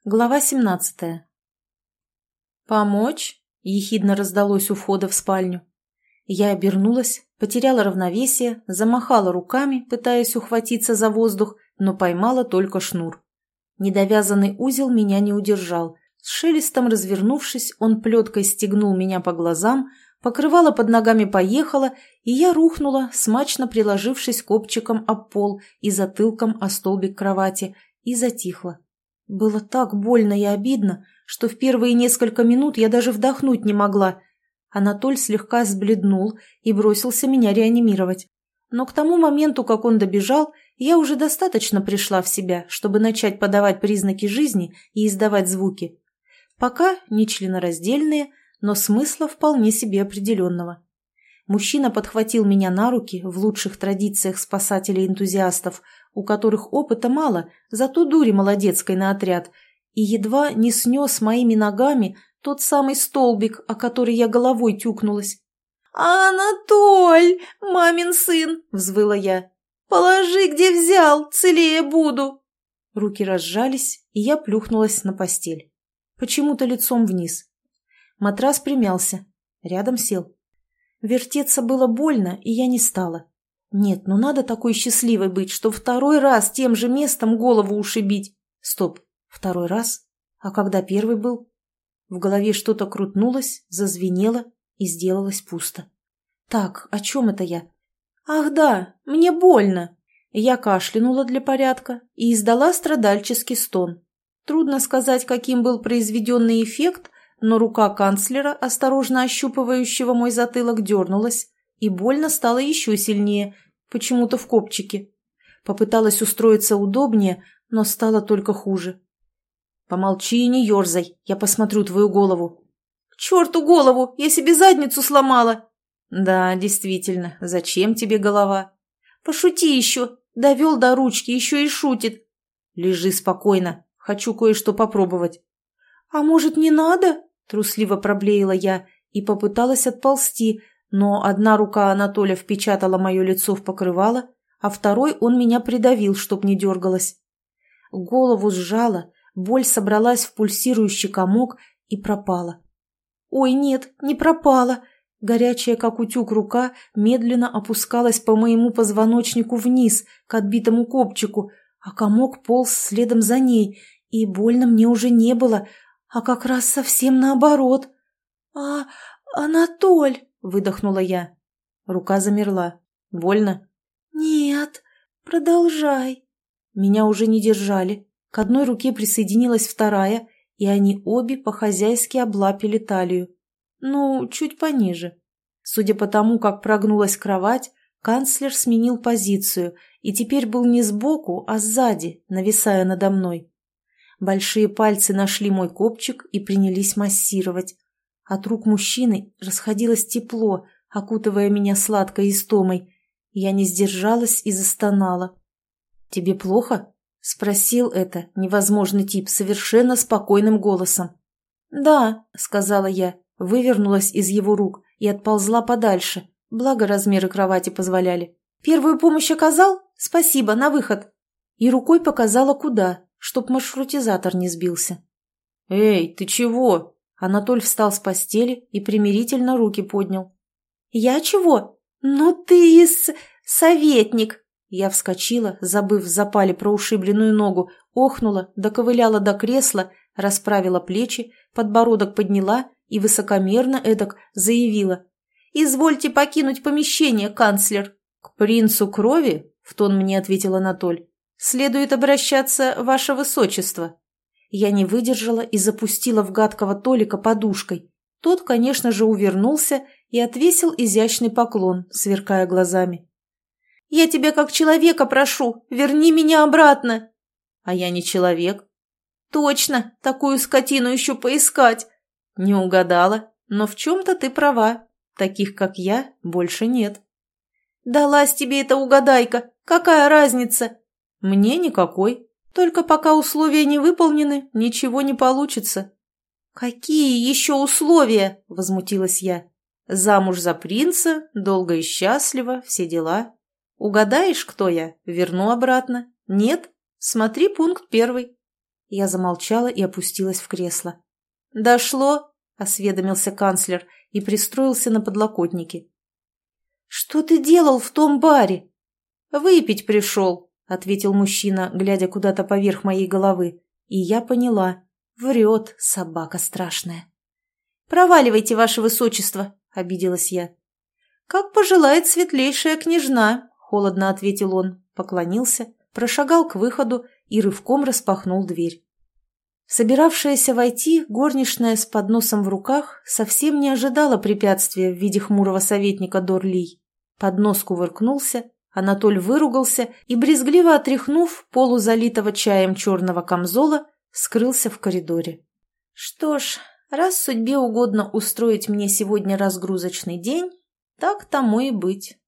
Глава 17. «Помочь?» – ехидно раздалось у входа в спальню. Я обернулась, потеряла равновесие, замахала руками, пытаясь ухватиться за воздух, но поймала только шнур. Недовязанный узел меня не удержал. С шелестом развернувшись, он плеткой стегнул меня по глазам, покрывало под ногами поехало, и я рухнула, смачно приложившись копчиком об пол и затылком о столбик кровати, и затихла. Было так больно и обидно, что в первые несколько минут я даже вдохнуть не могла. Анатоль слегка сбледнул и бросился меня реанимировать. Но к тому моменту, как он добежал, я уже достаточно пришла в себя, чтобы начать подавать признаки жизни и издавать звуки. Пока нечленораздельные, но смысла вполне себе определенного. Мужчина подхватил меня на руки в лучших традициях спасателей-энтузиастов, у которых опыта мало, зато дури молодецкой на отряд, и едва не снес моими ногами тот самый столбик, о который я головой тюкнулась. «Анатоль, мамин сын!» — взвыла я. «Положи, где взял, целее буду!» Руки разжались, и я плюхнулась на постель. Почему-то лицом вниз. Матрас примялся. Рядом сел. Вертеться было больно, и я не стала. Нет, ну надо такой счастливой быть, что второй раз тем же местом голову ушибить. Стоп, второй раз? А когда первый был? В голове что-то крутнулось, зазвенело и сделалось пусто. Так, о чем это я? Ах да, мне больно. Я кашлянула для порядка и издала страдальческий стон. Трудно сказать, каким был произведенный эффект, но рука канцлера, осторожно ощупывающего мой затылок, дернулась, и больно стало еще сильнее, почему-то в копчике. Попыталась устроиться удобнее, но стало только хуже. «Помолчи и не ерзай, я посмотрю твою голову». «К черту голову, я себе задницу сломала». «Да, действительно, зачем тебе голова?» «Пошути еще, довел до ручки, еще и шутит». «Лежи спокойно, хочу кое-что попробовать». «А может, не надо?» – трусливо проблеяла я и попыталась отползти, но одна рука Анатоля впечатала мое лицо в покрывало, а второй он меня придавил, чтоб не дергалась. Голову сжала, боль собралась в пульсирующий комок и пропала. Ой, нет, не пропала. Горячая, как утюг, рука медленно опускалась по моему позвоночнику вниз, к отбитому копчику, а комок полз следом за ней, и больно мне уже не было, а как раз совсем наоборот. Анатоль!» — выдохнула я. Рука замерла. «Больно?» «Нет, продолжай». Меня уже не держали. К одной руке присоединилась вторая, и они обе по-хозяйски облапили талию. Ну, чуть пониже. Судя по тому, как прогнулась кровать, канцлер сменил позицию и теперь был не сбоку, а сзади, нависая надо мной. Большие пальцы нашли мой копчик и принялись массировать. От рук мужчины расходилось тепло, окутывая меня сладкой истомой. Я не сдержалась и застонала. «Тебе плохо?» — спросил это невозможный тип совершенно спокойным голосом. «Да», — сказала я, вывернулась из его рук и отползла подальше, благо размеры кровати позволяли. «Первую помощь оказал? Спасибо, на выход». И рукой показала куда, чтоб маршрутизатор не сбился. «Эй, ты чего?» Анатоль встал с постели и примирительно руки поднял. «Я чего? Ну ты советник!» Я вскочила, забыв в запале про ушибленную ногу, охнула, доковыляла до кресла, расправила плечи, подбородок подняла и высокомерно эдак заявила. «Извольте покинуть помещение, канцлер». «К принцу крови?» — в тон мне ответил Анатоль. «Следует обращаться, ваше высочество». Я не выдержала и запустила в гадкого Толика подушкой. Тот, конечно же, увернулся и отвесил изящный поклон, сверкая глазами. «Я тебя как человека прошу, верни меня обратно!» «А я не человек». «Точно, такую скотину еще поискать!» «Не угадала, но в чем-то ты права. Таких, как я, больше нет». «Далась тебе эта угадайка, какая разница?» «Мне никакой. Только пока условия не выполнены, ничего не получится». «Какие еще условия?» – возмутилась я. «Замуж за принца, долго и счастливо, все дела. Угадаешь, кто я? Верну обратно. Нет? Смотри пункт 1». Я замолчала и опустилась в кресло. «Дошло?» – осведомился канцлер и пристроился на подлокотнике. «Что ты делал в том баре?» «Выпить пришел», – ответил мужчина, глядя куда-то поверх моей головы. И я поняла. Врет, собака страшная. «Проваливайте, ваше высочество», – обиделась я. «Как пожелает светлейшая княжна», – холодно ответил он, поклонился, прошагал к выходу и рывком распахнул дверь. Собиравшаяся войти горничная с подносом в руках совсем не ожидала препятствия в виде хмурого советника Дорлий. Поднос кувыркнулся, Анатоль выругался и, брезгливо отряхнув полузалитого чаем черного камзола, скрылся в коридоре. Что ж, раз судьбе угодно устроить мне сегодня разгрузочный день, так тому и быть.